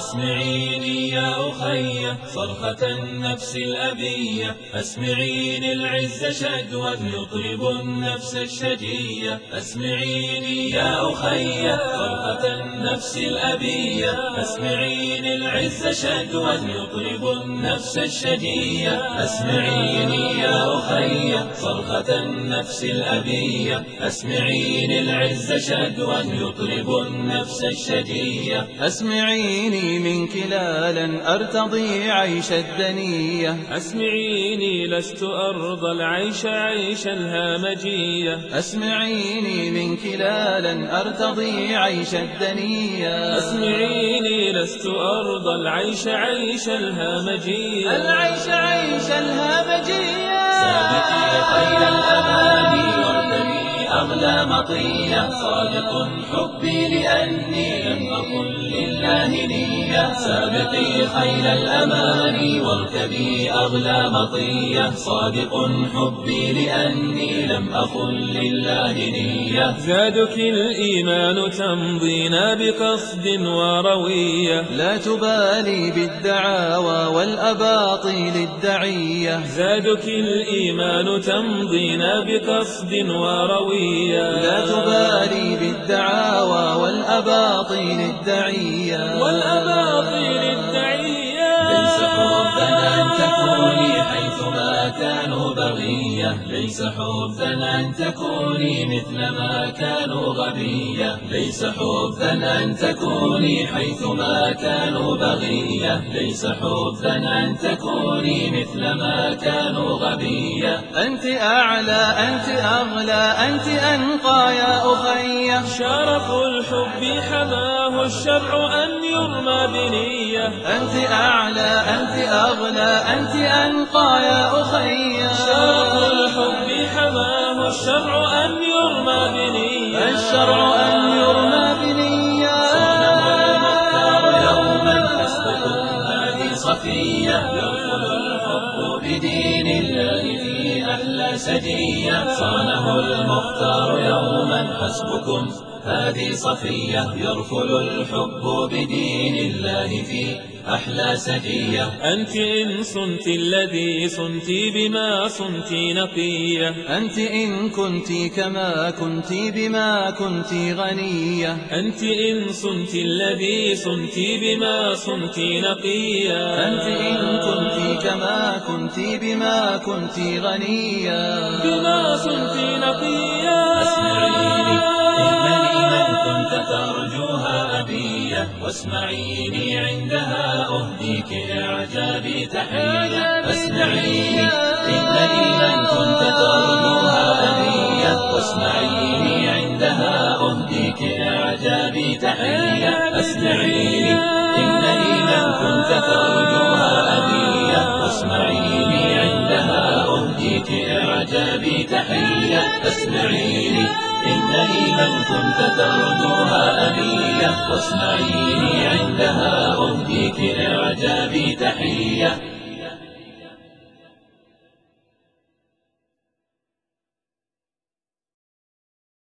أسمعيني يا أخي صرخة النفس الأبية، أسمعيني العز شدوى يطرب النفس الشجية. أسمعيني يا أخي صرخة النفس الأبية، أسمعيني العز شدوى يطرب النفس الشجية. أسمعيني يا أخي صرخة النفس الأبية، أسمعيني العز شدوى يطرب النفس الشجية. أسمعيني منك لا لن أرتضي عيش الدنية، أسمعيني لست أرضى العيش عيش الهامجية. أسمعيني منك لا لن أرتضي عيش الدنيا. أسمعيني لست أرضى العيش عيش الهامجية. العيش عيش الهامجية. سابقي خير الأماني وارتدي أغلى مطية، صادق حبي لأني لم أكن لله نية. سابقي خيل الأماني واركبي أغلى مطية، صادق حبي لأني لم أكن لله نية. زادك الإيمان تمضينا بقصد وروية، لا تبالي بالدعاوى والأباطيل الدعية. زادك الإيمان تمضينا بقصد وروية، لا تبالي بالدعاوى والأباطيل الدعية. ليس حبا أن تكوني حيثما كانوا بغية، ليس حبا أن تكوني مثل ما كانوا غبية. ليس حبا أن تكوني حيثما كانوا بغية، ليس حبا أن تكوني مثل ما كانوا غبية. أنت أعلى أنت أغلى أنت أنقى يا أخي، شرف الحب حماه الشرع أن يرمى بنية. أنت أعلى أنت أغلى أنت أنقى يا أخي، شرف الحب حماه الشرع أن يرمى بنية. الشرع أن يرمى بنية. صانه المختار يوما حسبكم هذه صفية، يرفل الحب بدين الله في أحلى سجية. صانه المختار يوما حسبكم هذه صفية، يرفل الحب بدين الله في أحلى سجية. أنت إن صنت الذي صنت بما صنت نقية، أنت إن كنت كما كنت بما كنت غنية. أنت إن صنت الذي صنت بما صنت نقية، أنت إن كنت كما كنت بما كنت غنية. بما صنت نقية. أسمعيني إنني من كنت ترجوها أبية، واسمعيني عندها أهديك إعجابي تحية. أسمعيني إنني من كنت ترجوها أبية، واسمعيني عندها أهديك إعجابي تحية. أسمعيني إنني من كنت ترجوها أبية، واسمعيني عندها أهديك إعجابي تحية. أسمعيني إنني من كنت ترجوها أبية، واسمعيني عندها أهديك إعجابي تحية.